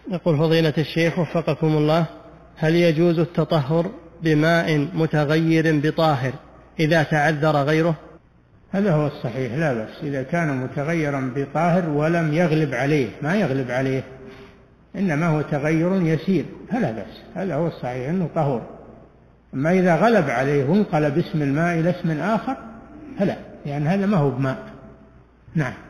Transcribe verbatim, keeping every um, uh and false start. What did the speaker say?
يقول فضيلة الشيخ وفقكم الله، هل يجوز التطهر بماء متغير بطاهر إذا تعذر غيره؟ هذا هو الصحيح، لا بأس إذا كان متغيرا بطاهر ولم يغلب عليه، ما يغلب عليه إنما هو تغير يسير فلا بأس، هذا هو الصحيح أنه طهور. أما إذا غلب عليه وانقلب اسم الماء إلى اسم آخر فلا، لأن يعني هذا ما هو بماء. نعم.